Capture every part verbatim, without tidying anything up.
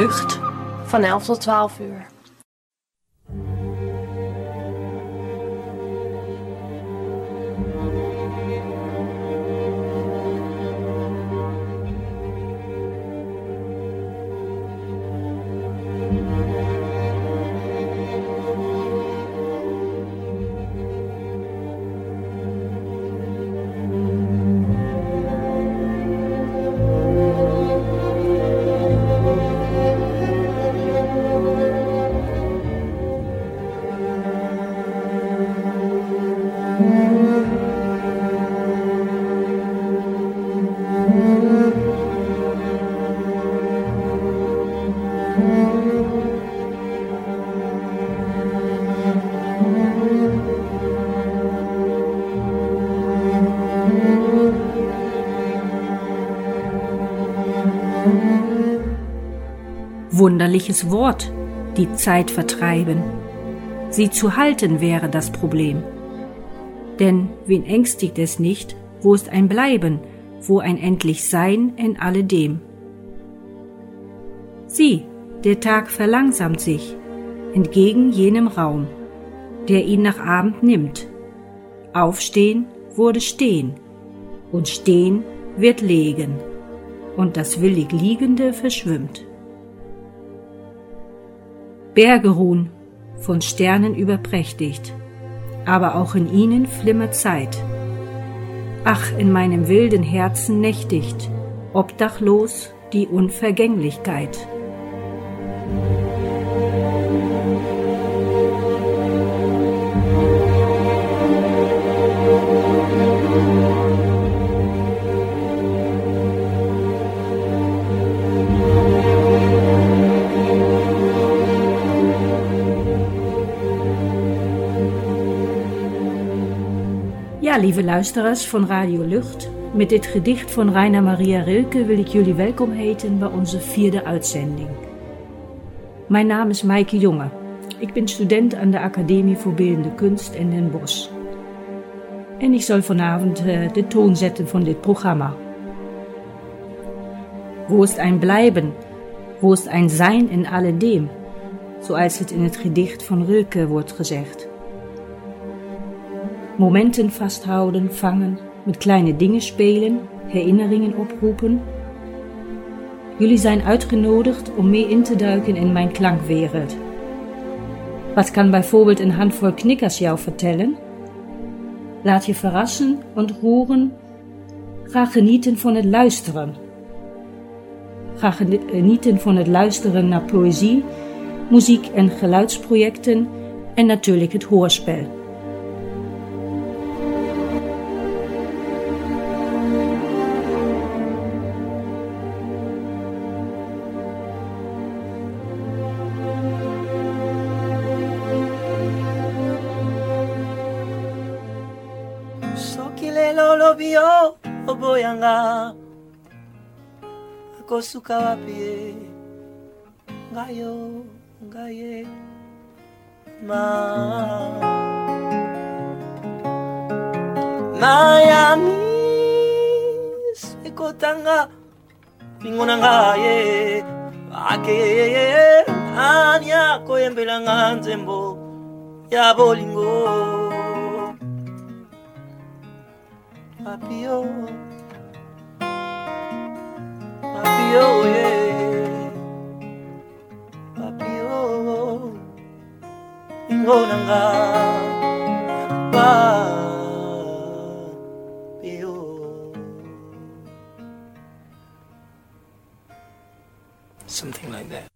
Lucht van elf tot twaalf uur. Wunderliches Wort, die Zeit vertreiben. Sie zu halten wäre das Problem. Denn wen ängstigt es nicht, wo ist ein Bleiben, wo ein endlich Sein in alledem? Sieh, der Tag verlangsamt sich, entgegen jenem Raum, der ihn nach Abend nimmt. Aufstehen wurde stehen, und stehen wird legen, und das willig Liegende verschwimmt. Berge ruhen, von Sternen überprächtigt, aber auch in ihnen flimmert Zeit. Ach, in meinem wilden Herzen nächtigt, obdachlos die Unvergänglichkeit. Ja, lieve luisteraars van Radio Lucht, met dit gedicht van Rainer Maria Rilke wil ik jullie welkom heten bij onze vierde uitzending. Mijn naam is Maaike Jonge. Ik ben student aan de Academie voor Beeldende Kunst in Den Bosch. En ik zal vanavond uh, de toon zetten van dit programma. Wo ist ein Bleiben? Wo ist ein Sein in alledem? Zoals het in het gedicht van Rilke wordt gezegd. Momenten vasthouden, vangen, met kleine dingen spelen, herinneringen oproepen. Jullie zijn uitgenodigd om mee in te duiken in mijn klankwereld. Wat kan bijvoorbeeld een handvol knikkers jou vertellen? Laat je verrassen, ontroeren, ga genieten van het luisteren. Ga genieten van het luisteren naar poëzie, muziek en geluidsprojecten en natuurlijk het hoorspel. Lolobio oboyanga akosuka wapi ngayo ngaye ma Miami sekotanga lingona ngaye ake anya koyembelanga nzembo ya bolingo Papio, Papio, yeah, Papio, Ingonanga, Papio. Something like that.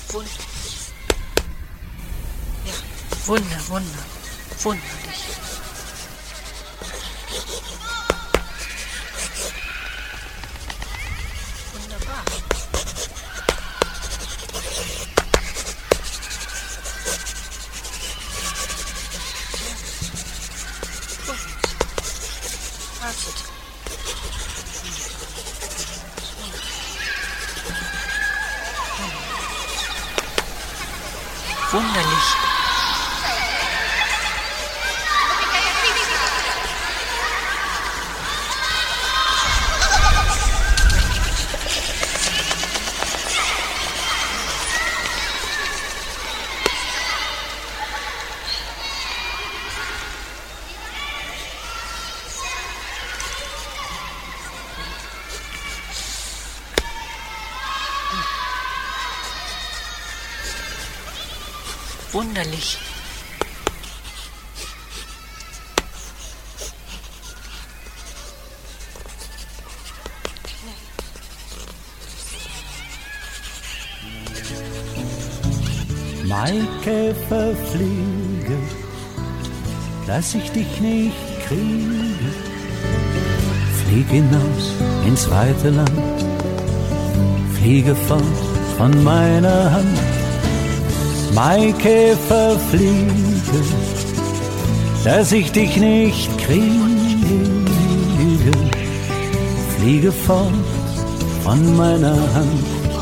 Wunder. Ja, Wunder, Wunder, wunderlich. Wunderbar. Wartet. Wunderlich. Wunderlich. Maikäfer fliege, dass ich dich nicht kriege. Flieg hinaus ins weite Land, fliege fort von meiner Hand. Maikäfer fliege, dass ich dich nicht kriege. Fliege fort von meiner Hand.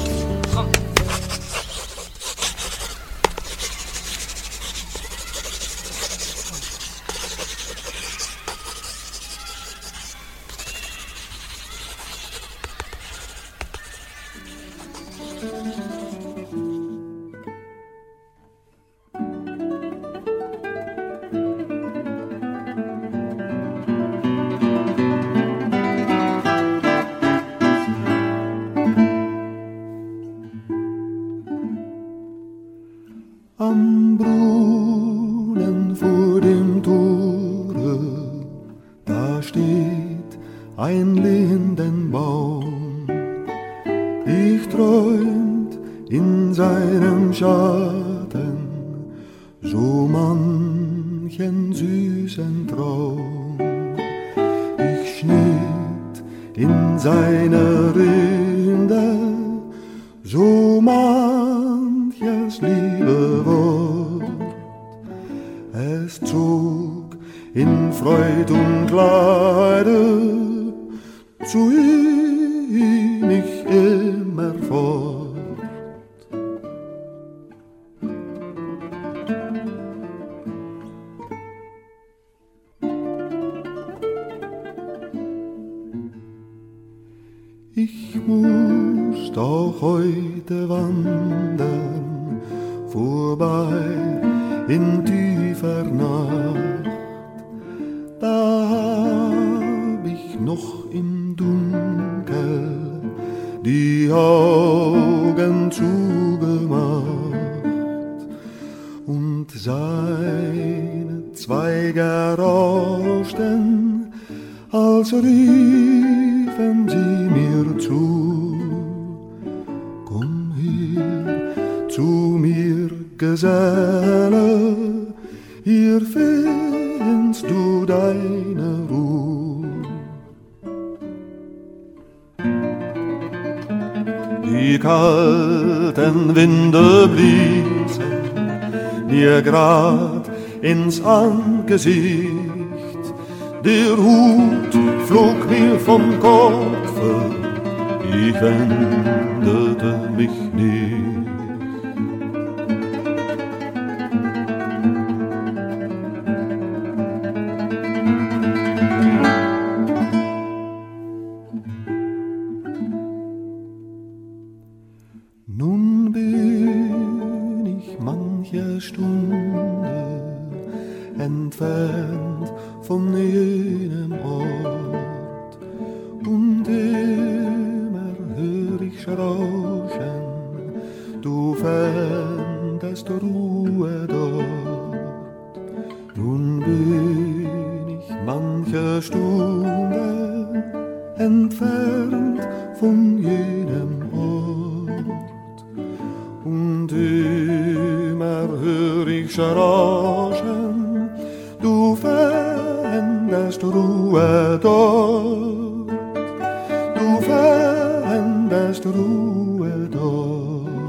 Am Brunnen vor dem Tore, da steht ein Lindenbaum. Ich träumt in seinem Schatten so manchen süßen Traum. Ich schnitt in seine Rinde so manches liebe Wort. Es zog in Freud und Leide zu ihm ich immer fort. Ich muss doch heute wandern, vorbei in tiefer Nacht. Da hab ich noch im Dunkel die Augen zugemacht und seine Zweige rauschten, als riefen sie mir zu. Komm her zu mir, Geselle, hier findest du deine Ruhe. Die kalten Winde bliesen mir grad ins Angesicht, der Hut flog mir vom Kopfe, ich wendete mich nicht. Nun bin ich manche Stunde entfernt von jenem Ort und immer hör ich rauschen, du fändest Ruhe dort. Nun bin ich manche Stunde entfernt von jenem Ort und immer hör ich rauschen, du fändest Ruhe dort, du fändest Ruhe dort.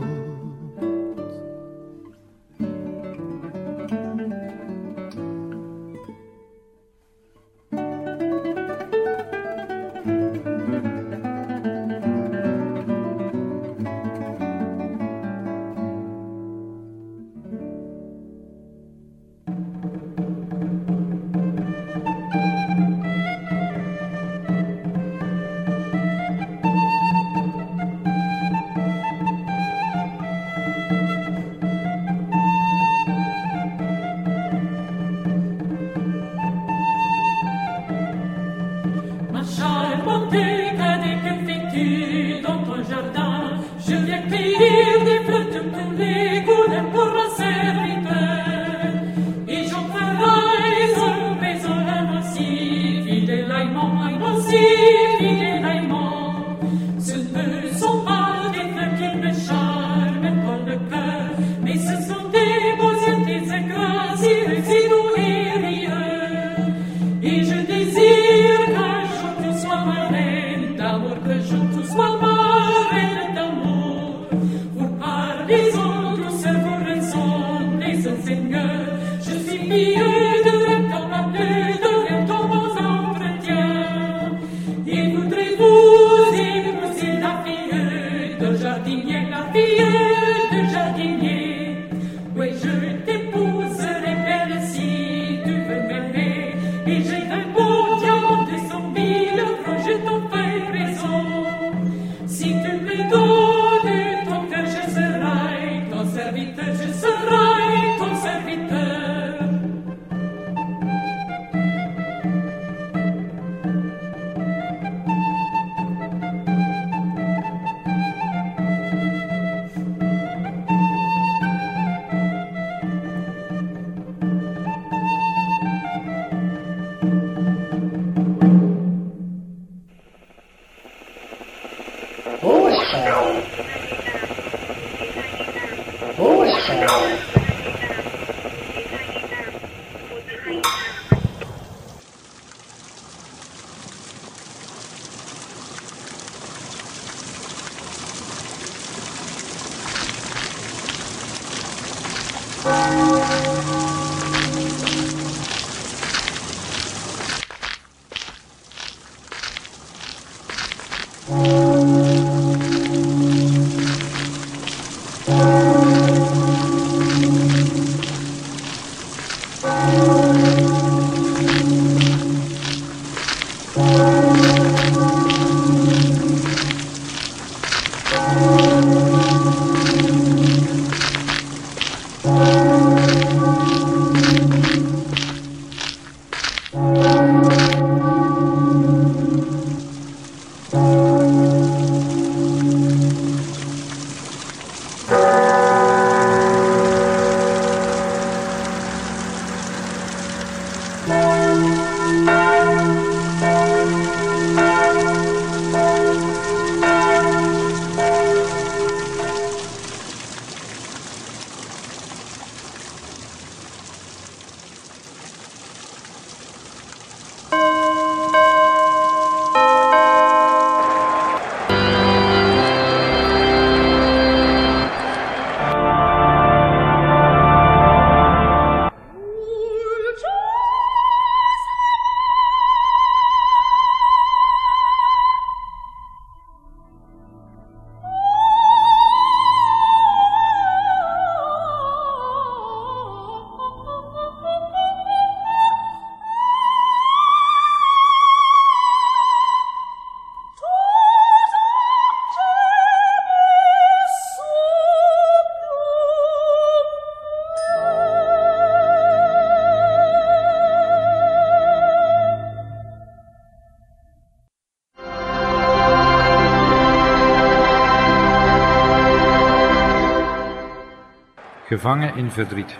Gevangen in verdriet,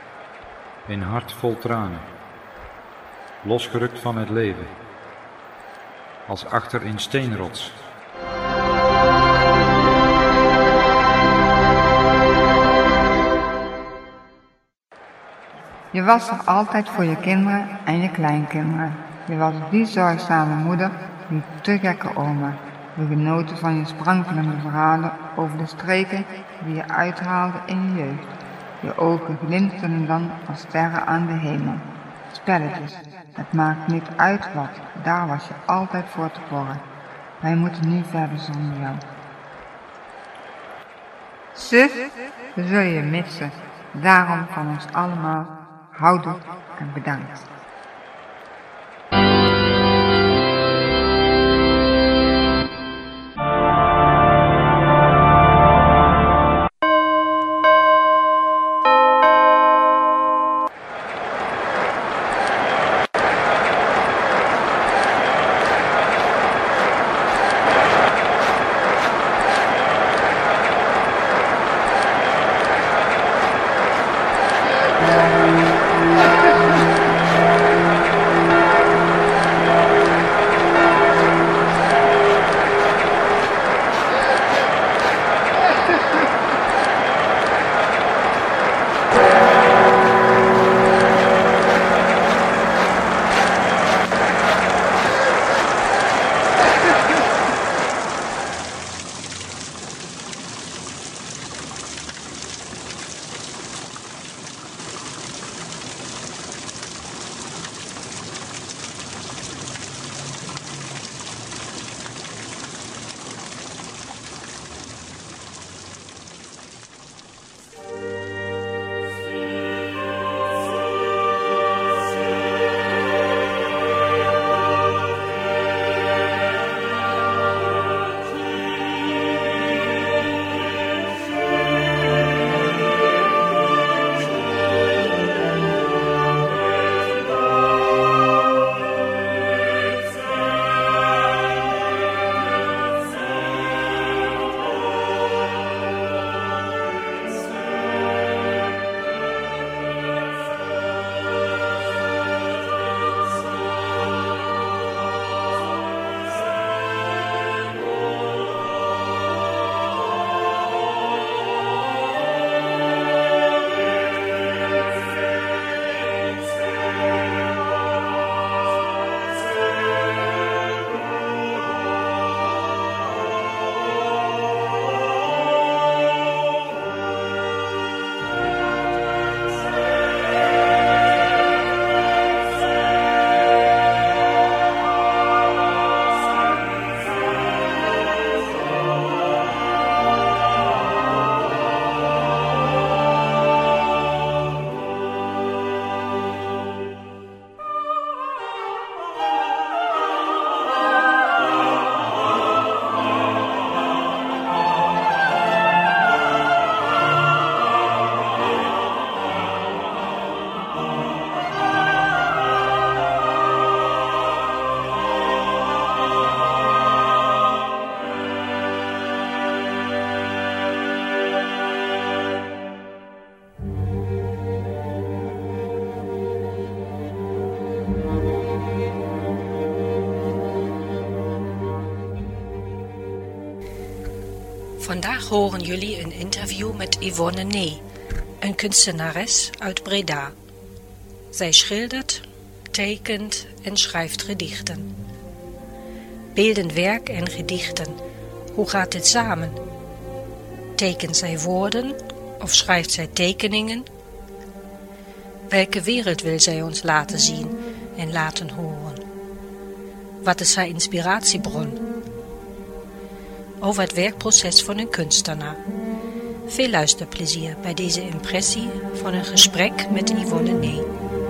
een hart vol tranen, losgerukt van het leven, als achter in steenrots. Je was er altijd voor je kinderen en je kleinkinderen. Je was die zorgzame moeder, die te gekke oma. We genoten van je sprankelende verhalen over de streken die je uithaalde in je jeugd. Je ogen glinsterden dan als sterren aan de hemel. Spelletjes, het maakt niet uit wat, daar was je altijd voor te porren. Wij moeten nu verder zonder jou. Zus, we zullen je missen. Daarom van ons allemaal, houdoe en bedankt. Vandaag horen jullie een interview met Yvonne Nee, een kunstenares uit Breda. Zij schildert, tekent en schrijft gedichten. Beeldend werk en gedichten, hoe gaat dit samen? Tekent zij woorden of schrijft zij tekeningen? Welke wereld wil zij ons laten zien en laten horen? Wat is haar inspiratiebron? Over het werkproces van een kunstenaar. Veel luisterplezier bij deze impressie van een gesprek met Yvonne Nee.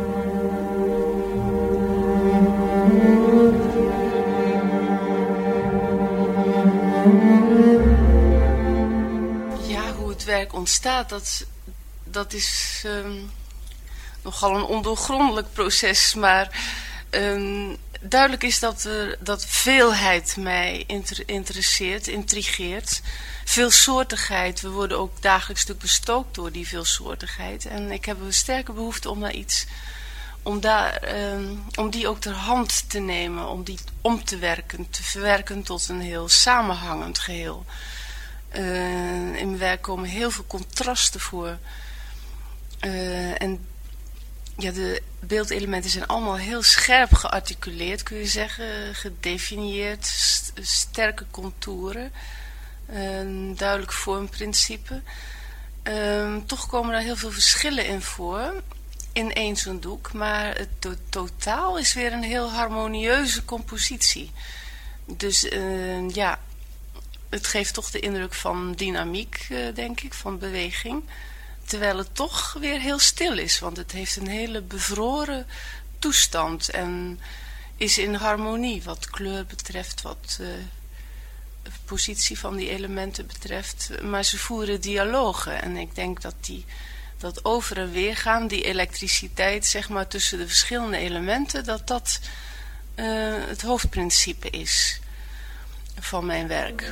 Ja, hoe het werk ontstaat, dat, dat is um, nogal een ondoorgrondelijk proces, maar um, duidelijk is dat, er, dat veelheid mij inter, interesseert, intrigeert. Veelsoortigheid, we worden ook dagelijks stuk bestookt door die veelsoortigheid. En ik heb een sterke behoefte om daar iets, om, daar, um, om die ook ter hand te nemen, om die om te werken, te verwerken tot een heel samenhangend geheel. Uh, in mijn werk komen heel veel contrasten voor. Uh, en ja, de beeldelementen zijn allemaal heel scherp gearticuleerd, kun je zeggen. Gedefinieerd, st- sterke contouren. Een duidelijk vormprincipe. Um, toch komen er heel veel verschillen in voor. In één zo'n doek. Maar het to- totaal is weer een heel harmonieuze compositie. Dus uh, ja, het geeft toch de indruk van dynamiek, uh, denk ik, van beweging. Terwijl het toch weer heel stil is. Want het heeft een hele bevroren toestand. En is in harmonie wat kleur betreft, wat uh, de positie van die elementen betreft. Maar ze voeren dialogen. En ik denk dat die, dat over en weer gaan, die elektriciteit zeg maar tussen de verschillende elementen, dat dat uh, het hoofdprincipe is van mijn werk.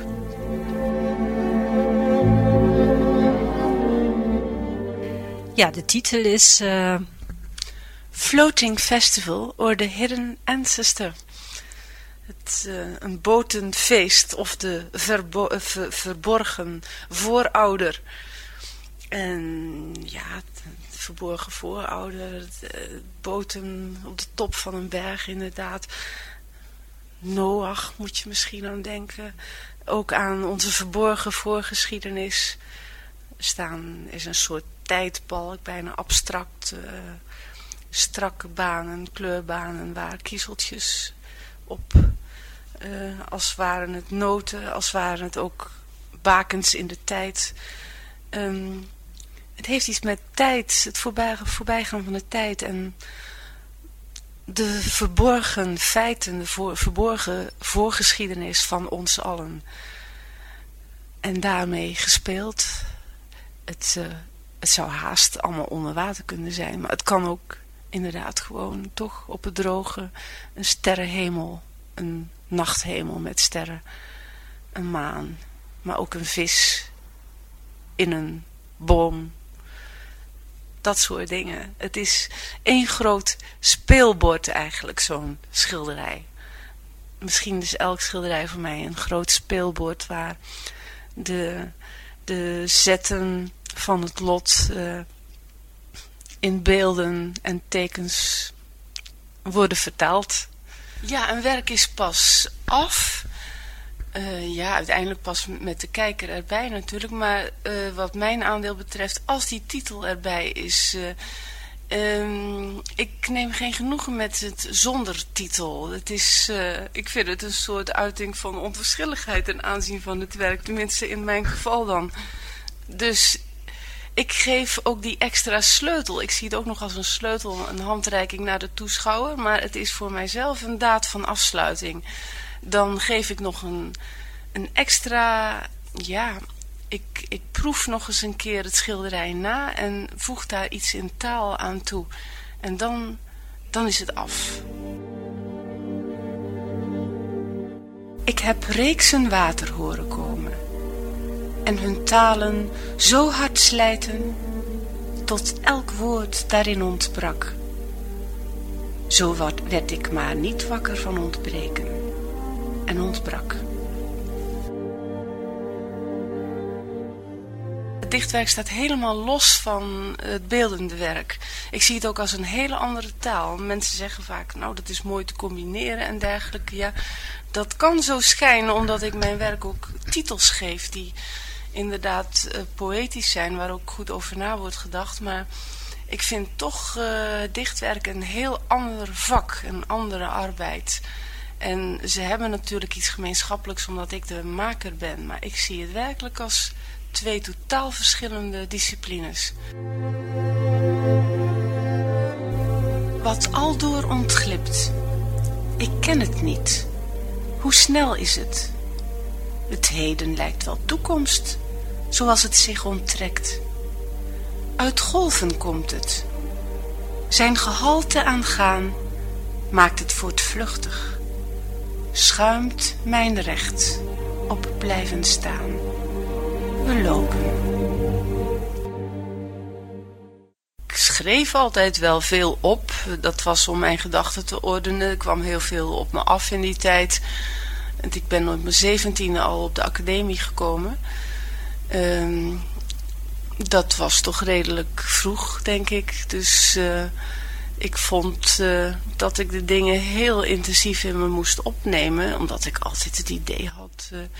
Ja, de titel is uh... Floating Festival or the Hidden Ancestor. Het, uh, een botenfeest of de verbo- uh, ver- verborgen voorouder. En ja, de verborgen voorouder, de boten op de top van een berg inderdaad. Noach moet je misschien aan denken. Ook aan onze verborgen voorgeschiedenis. Er staan, is een soort tijdbalk, bijna abstract, uh, strakke banen, kleurbanen waar kiezeltjes op, uh, als waren het noten, als waren het ook bakens in de tijd. Um, het heeft iets met tijd, het voorbij, voorbijgaan van de tijd en de verborgen feiten, de voor, verborgen voorgeschiedenis van ons allen. En daarmee gespeeld. Het, uh, het zou haast allemaal onder water kunnen zijn. Maar het kan ook inderdaad gewoon toch op het droge. Een sterrenhemel. Een nachthemel met sterren. Een maan. Maar ook een vis. In een boom. Dat soort dingen. Het is één groot speelbord eigenlijk, zo'n schilderij. Misschien is elk schilderij voor mij een groot speelbord waar de, de zetten van het lot uh, in beelden en tekens worden vertaald. Ja, een werk is pas af. Uh, ja, uiteindelijk pas met de kijker erbij natuurlijk. Maar uh, wat mijn aandeel betreft, als die titel erbij is... Uh, um, ik neem geen genoegen met het zonder titel. Het is, uh, ik vind het een soort uiting van onverschilligheid ten aanzien van het werk. Tenminste in mijn geval dan. Dus ik geef ook die extra sleutel. Ik zie het ook nog als een sleutel, een handreiking naar de toeschouwer. Maar het is voor mijzelf een daad van afsluiting. Dan geef ik nog een, een extra, ja, ik, ik proef nog eens een keer het schilderij na en voeg daar iets in taal aan toe. En dan, dan is het af. Ik heb reeksen water horen komen en hun talen zo hard slijten tot elk woord daarin ontbrak. Zo werd ik maar niet wakker van ontbreken. En ontbrak. Het dichtwerk staat helemaal los van het beeldende werk. Ik zie het ook als een hele andere taal. Mensen zeggen vaak, nou dat is mooi te combineren en dergelijke. Ja, dat kan zo schijnen omdat ik mijn werk ook titels geef die inderdaad uh, poëtisch zijn, waar ook goed over na wordt gedacht. Maar ik vind toch uh, dichtwerk een heel ander vak, een andere arbeid. En ze hebben natuurlijk iets gemeenschappelijks omdat ik de maker ben. Maar ik zie het werkelijk als twee totaal verschillende disciplines. Wat aldoor ontglipt. Ik ken het niet. Hoe snel is het? Het heden lijkt wel toekomst, zoals het zich onttrekt. Uit golven komt het. Zijn gehalte aangaan maakt het voortvluchtig. Schuimt mijn recht op blijven staan. We lopen. Ik schreef altijd wel veel op. Dat was om mijn gedachten te ordenen. Er kwam heel veel op me af in die tijd. En ik ben op mijn zeventiende al op de academie gekomen. Um, dat was toch redelijk vroeg, denk ik. Dus uh, ik vond uh, dat ik de dingen heel intensief in me moest opnemen. Omdat ik altijd het idee had uh,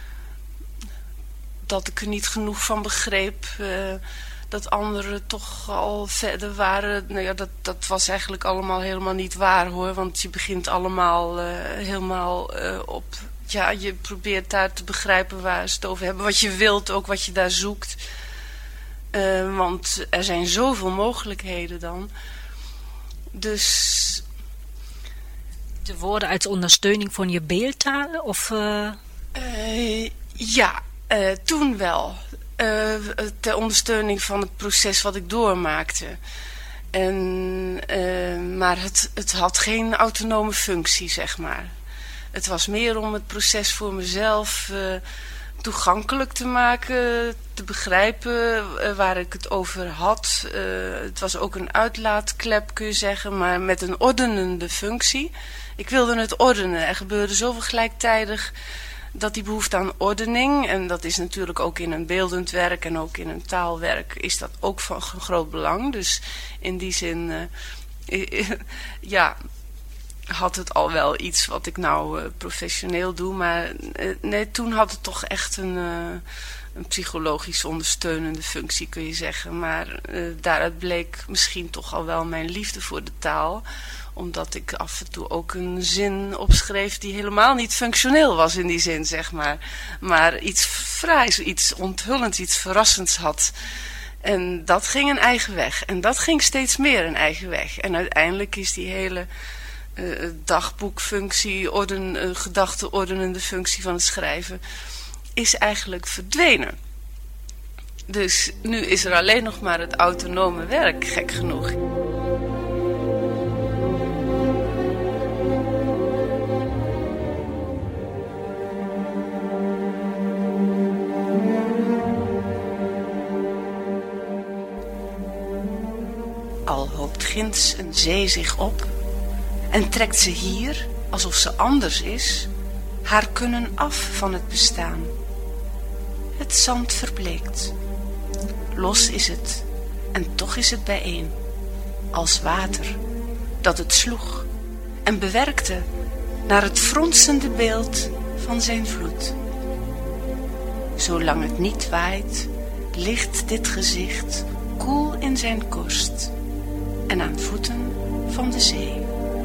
dat ik er niet genoeg van begreep. Uh, dat anderen toch al verder waren. Nou ja, dat, dat was eigenlijk allemaal helemaal niet waar hoor. Want je begint allemaal uh, helemaal uh, op... Ja, je probeert daar te begrijpen waar ze het over hebben. Wat je wilt, ook wat je daar zoekt. Uh, want er zijn zoveel mogelijkheden dan. Dus... De woorden uit ondersteuning van je beeldtaal? Of, uh... Uh, ja, uh, toen wel. Uh, ter ondersteuning van het proces wat ik doormaakte. En, uh, maar het, het had geen autonome functie, zeg maar. Het was meer om het proces voor mezelf uh, toegankelijk te maken, te begrijpen uh, waar ik het over had. Uh, het was ook een uitlaatklep, kun je zeggen, maar met een ordenende functie. Ik wilde het ordenen. Er gebeurde zoveel gelijktijdig dat die behoefte aan ordening, en dat is natuurlijk ook in een beeldend werk en ook in een taalwerk, is dat ook van groot belang. Dus in die zin, uh, ja... had het al wel iets wat ik nou uh, professioneel doe. Maar uh, nee, toen had het toch echt een, uh, een psychologisch ondersteunende functie, kun je zeggen. Maar uh, daaruit bleek misschien toch al wel mijn liefde voor de taal. Omdat ik af en toe ook een zin opschreef die helemaal niet functioneel was in die zin, zeg maar. Maar iets fraais, iets onthullends, iets verrassends had. En dat ging een eigen weg. En dat ging steeds meer een eigen weg. En uiteindelijk is die hele... Uh, dagboekfunctie, orden, uh, gedachteordenende functie van het schrijven, is eigenlijk verdwenen. Dus nu is er alleen nog maar het autonome werk, gek genoeg. Al hoopt ginds een zee zich op en trekt ze hier, alsof ze anders is, haar kunnen af van het bestaan. Het zand verbleekt. Los is het, en toch is het bijeen, als water, dat het sloeg en bewerkte naar het fronsende beeld van zijn vloed. Zolang het niet waait, ligt dit gezicht koel in zijn korst en aan voeten van de zee.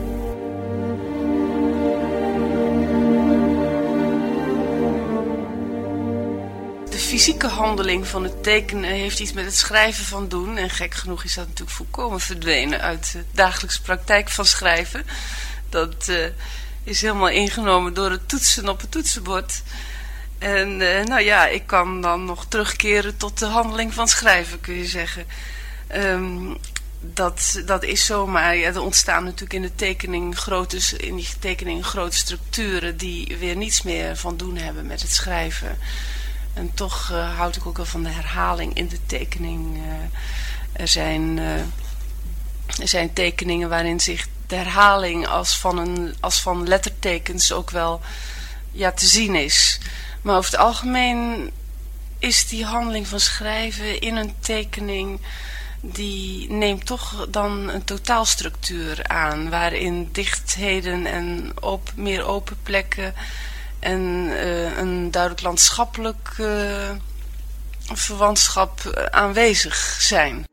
De fysieke handeling van het tekenen heeft iets met het schrijven van doen. En gek genoeg is dat natuurlijk volkomen verdwenen uit de dagelijkse praktijk van schrijven. Dat uh, is helemaal ingenomen door het toetsen op het toetsenbord. En uh, nou ja, ik kan dan nog terugkeren tot de handeling van schrijven, kun je zeggen. Um, dat, dat is zo, maar ja, er ontstaan natuurlijk in de tekening grote, in die tekening grote structuren die weer niets meer van doen hebben met het schrijven. En toch uh, houd ik ook wel van de herhaling in de tekening. Uh, er, zijn, uh, er zijn tekeningen waarin zich de herhaling als van, een, als van lettertekens ook wel ja, te zien is. Maar over het algemeen is die handeling van schrijven in een tekening, die neemt toch dan een totaalstructuur aan, waarin dichtheden en op, meer open plekken en uh, een duidelijk landschappelijk uh, verwantschap uh, aanwezig zijn.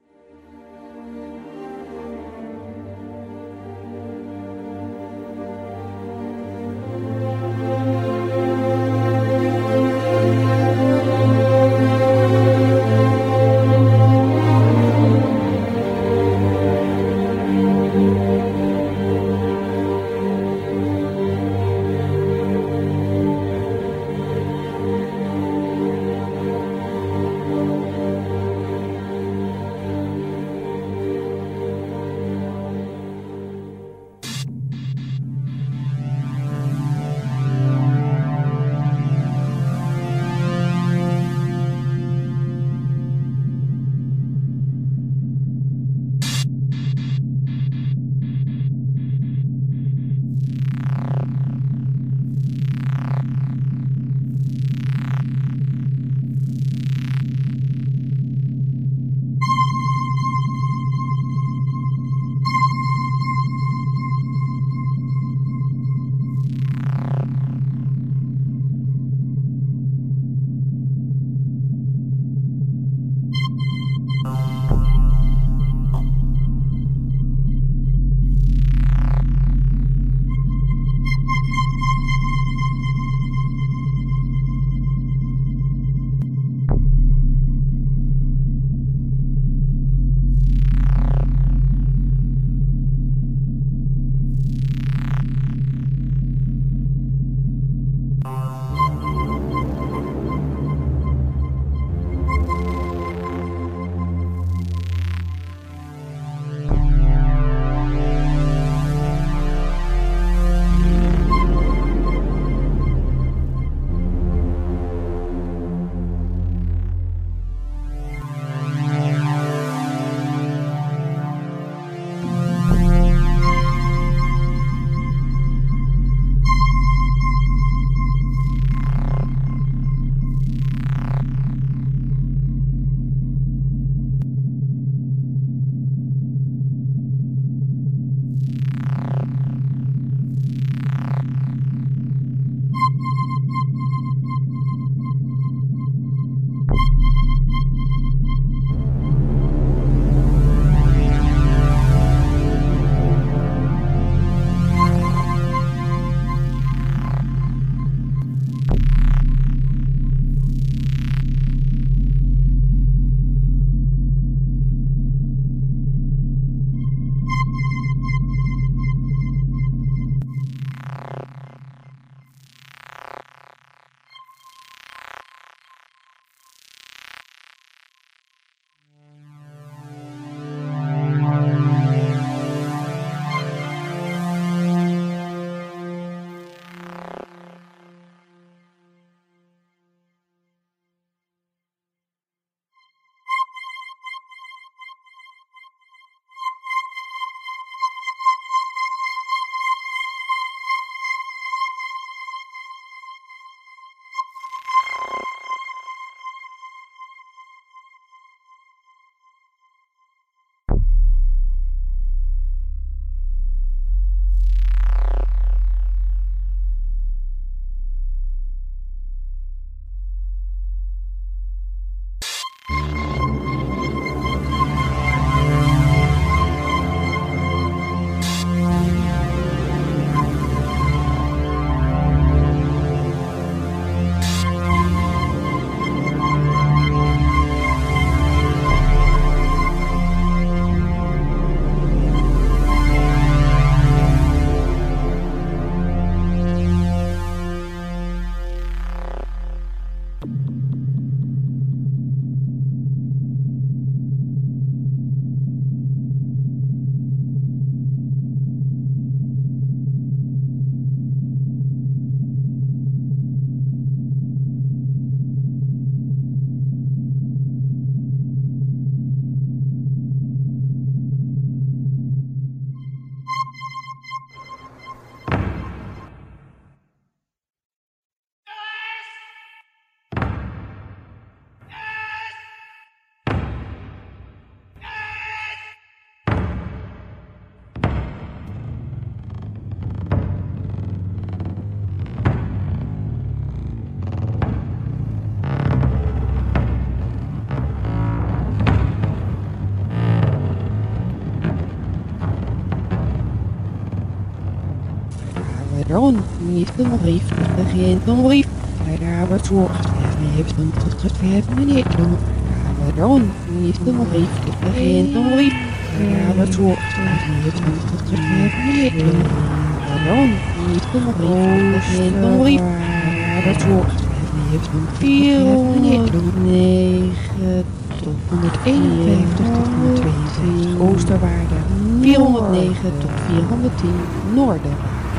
Ron, niet een brief, begint een brief. Hij daar wat zorgt, hij heeft een gegeven meneer doen. Ron, niet een brief, begint een brief. Hij daar wat zorgt, hij heeft een gegeven meneer doen. Ron, niet een brief, begint een brief. Hij daar wat zorgt, hij heeft een vierhonderdnegen tot honderdeenenvijftig tot honderdtweeënvijftig oosterwaarde, vierhonderdnegen tot vierhonderdtien noorden.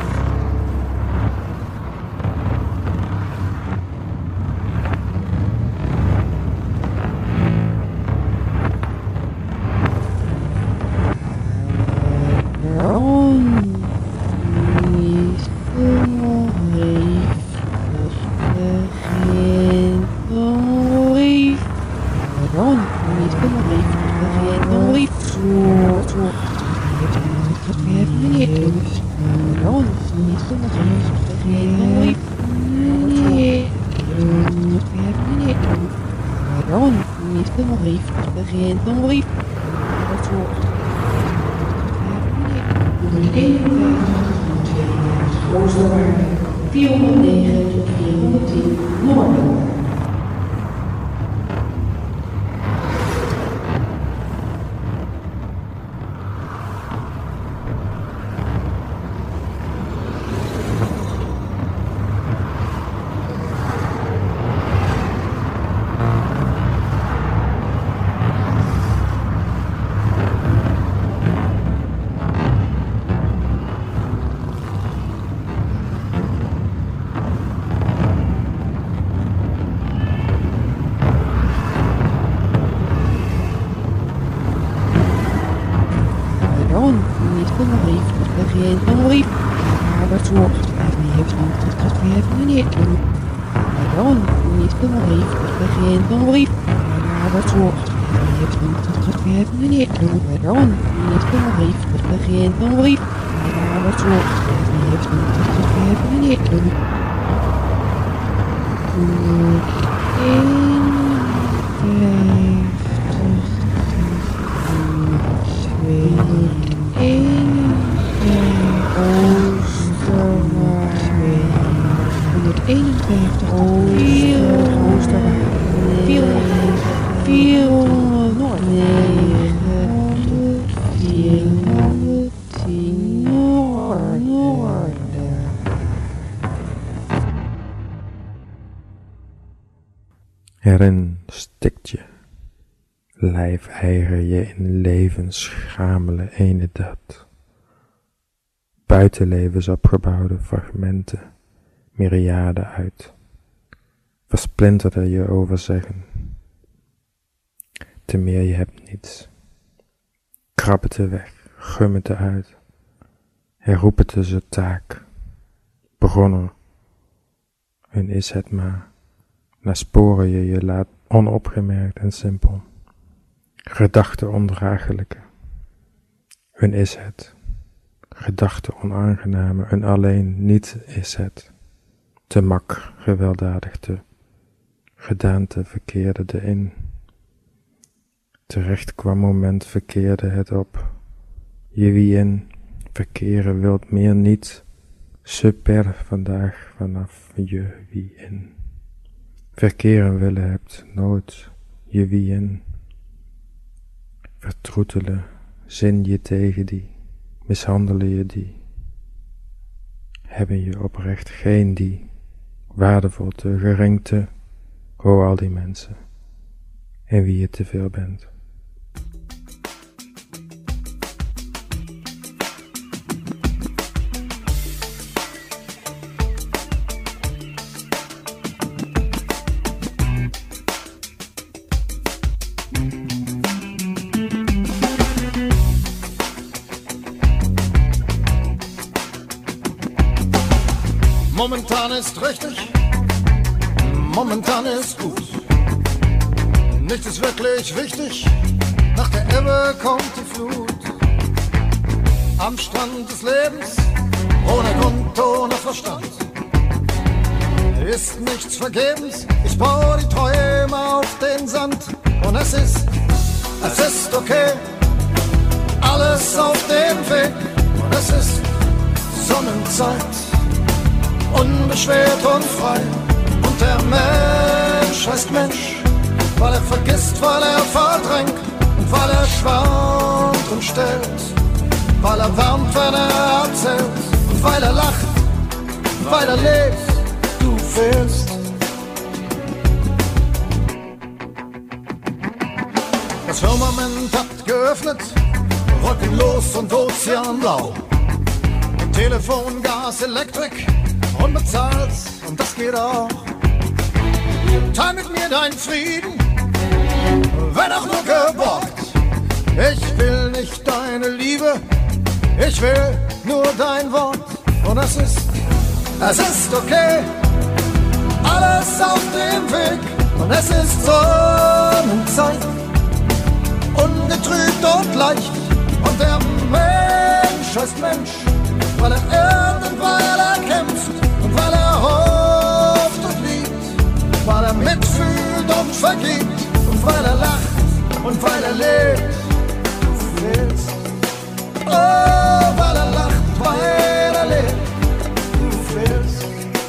Erin stikt je, lijfeiger je in levensschamele ene dat. Buitenlevens opgebouwde fragmenten, myriaden uit. Versplinterde je overzeggen. Te meer je hebt niets. Krab het er weg, gum het eruit. Herroep het dus een taak. Begonnen. En is het maar. Naar sporen je je laat onopgemerkt en simpel. Gedachte ondraaglijke. Een is het. Gedachte onaangename, een alleen niet is het. Te mak, gewelddadig te. Gedaante verkeerde de in. Terecht kwam moment verkeerde het op. Je wie in, verkeren wilt meer niet. Super vandaag vanaf je wie in. Verkeren willen hebt nooit je wie in. Vertroetelen, zin je tegen die, mishandelen je die. Hebben je oprecht geen die, waardevol te gering te, Hoor al die mensen en wie je te veel bent. Momentan ist richtig, momentan ist gut. Nichts ist wirklich wichtig, nach der Ebbe kommt die Flut. Am Strand des Lebens, ohne Grund, ohne Verstand, ist nichts vergebens, ich baue die Träume auf den Sand. Und es ist, es ist okay, alles auf dem Weg. Und es ist Sonnenzeit, unbeschwert und frei. Und der Mensch heißt Mensch, weil er vergisst, weil er verdrängt und weil er schwant und stellt, weil er wärmt, wenn er erzählt und weil er lacht, weil er lebt, du fehlst. Das Firmament hat geöffnet, wolkenlos und ozeanblau. Telefon, Gas, Elektrik, unbezahlt und das geht auch. Teil mit mir deinen Frieden, wenn auch nur geborgt. Ich will nicht deine Liebe, ich will nur dein Wort. Und es ist, es ist okay, alles auf dem Weg. Und es ist Sonnenzeit, ungetrübt und leicht. Und der Mensch heißt Mensch, weil er irrt und weil er kämpft und weil er hofft und liebt, weil er mitfühlt und vergibt und weil er lacht und weil er lebt. Du fehlst, oh, weil er lacht, weil er lebt. Du fehlst.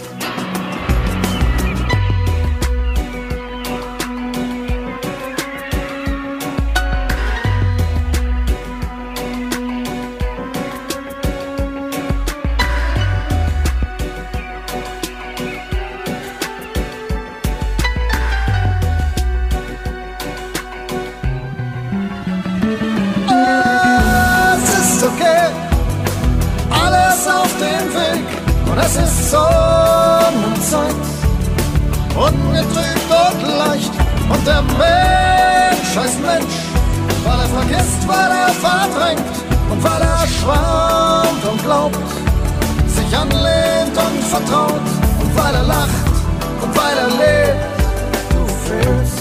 Und es ist Sonnenzeit, ungetrübt und leicht. Und der Mensch heißt Mensch, weil er vergisst, weil er verdrängt und weil er schwant und glaubt, sich anlehnt und vertraut und weil er lacht und weil er lebt. Du fehlst.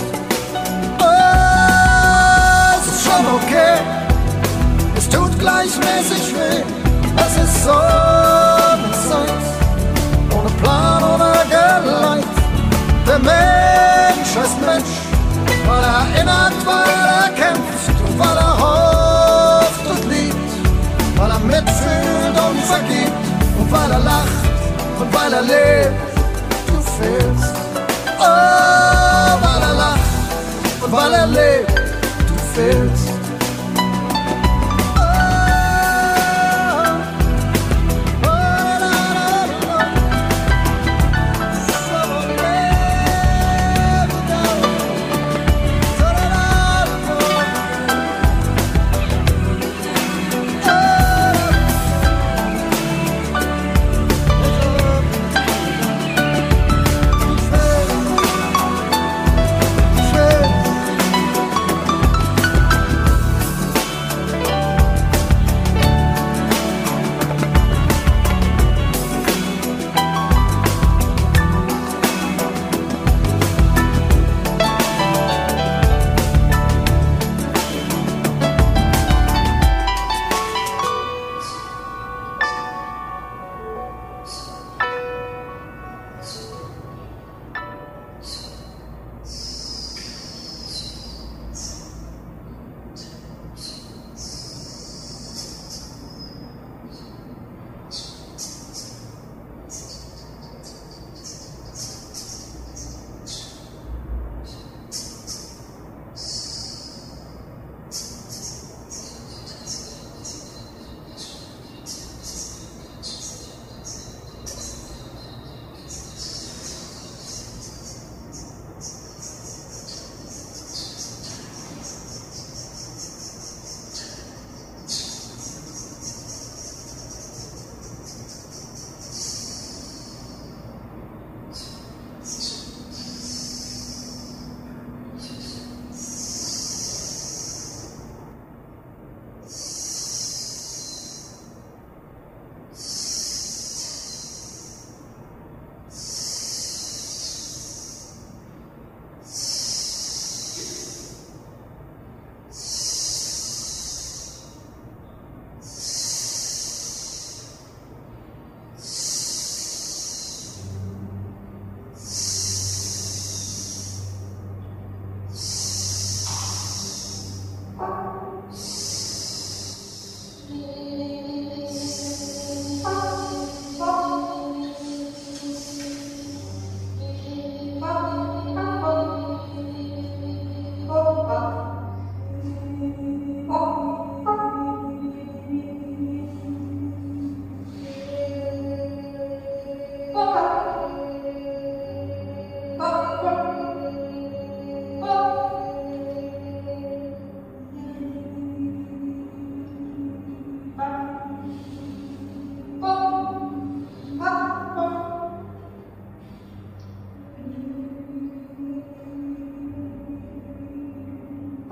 Oh, es ist schon okay, es tut gleichmäßig weh. Es ist Sonnenzeit, ohne Plan, ohne Geleit. Der Mensch heißt Mensch, weil er erinnert, weil er kämpft und weil er hofft und liebt, weil er mitfühlt und vergibt und weil er lacht und weil er lebt. Du fehlst, oh, weil er lacht und weil er lebt. Du fehlst.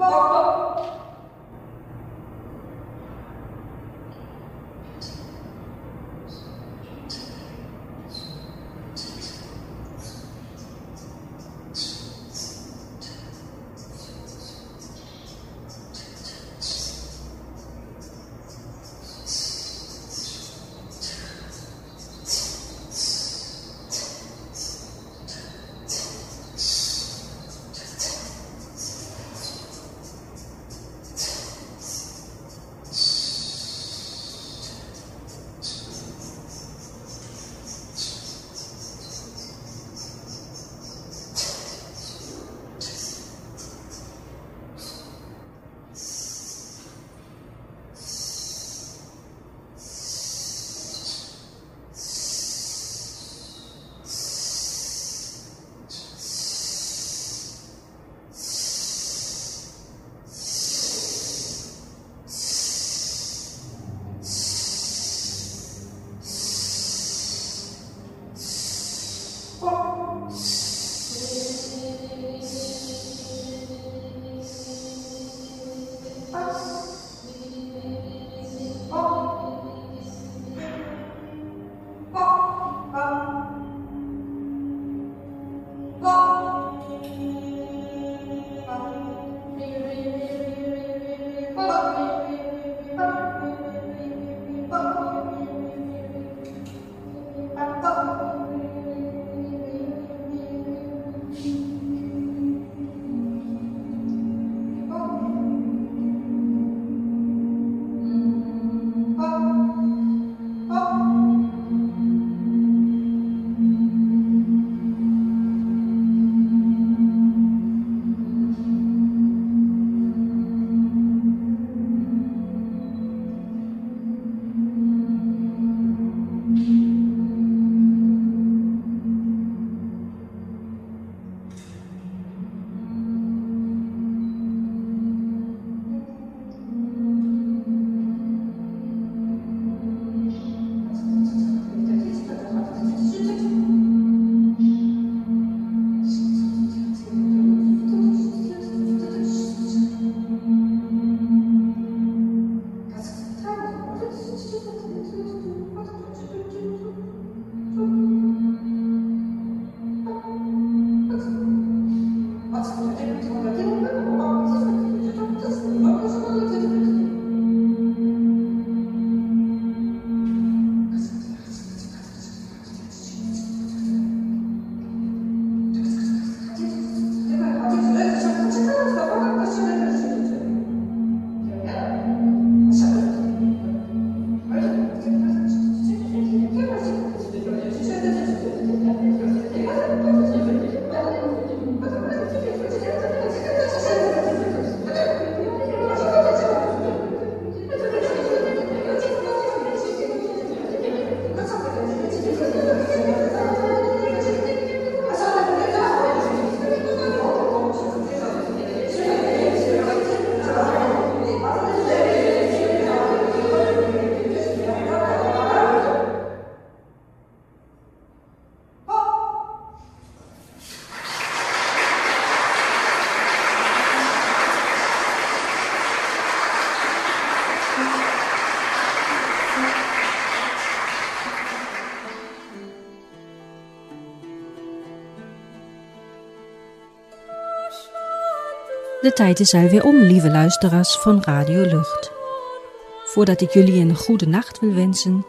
De tijd is alweer om, lieve luisteraars van Radio Lucht. Voordat ik jullie een goede nacht wil wensen,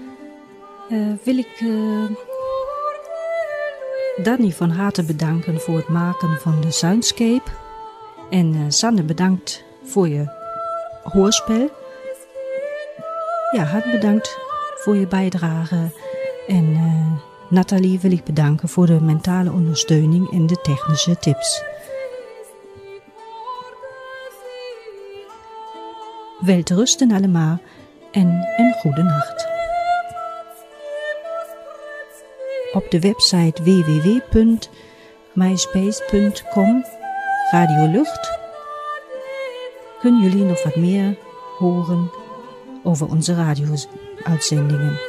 uh, wil ik uh, Danny van harte bedanken voor het maken van de soundscape. En uh, Sanne, bedankt voor je hoorspel. Ja, hart bedankt voor je bijdrage. En uh, Nathalie wil ik bedanken voor de mentale ondersteuning en de technische tips. Welterusten allemaal en een goede nacht. Op de website w w w punt myspace punt com Radio Lucht kunnen jullie nog wat meer horen over onze radio-uitzendingen.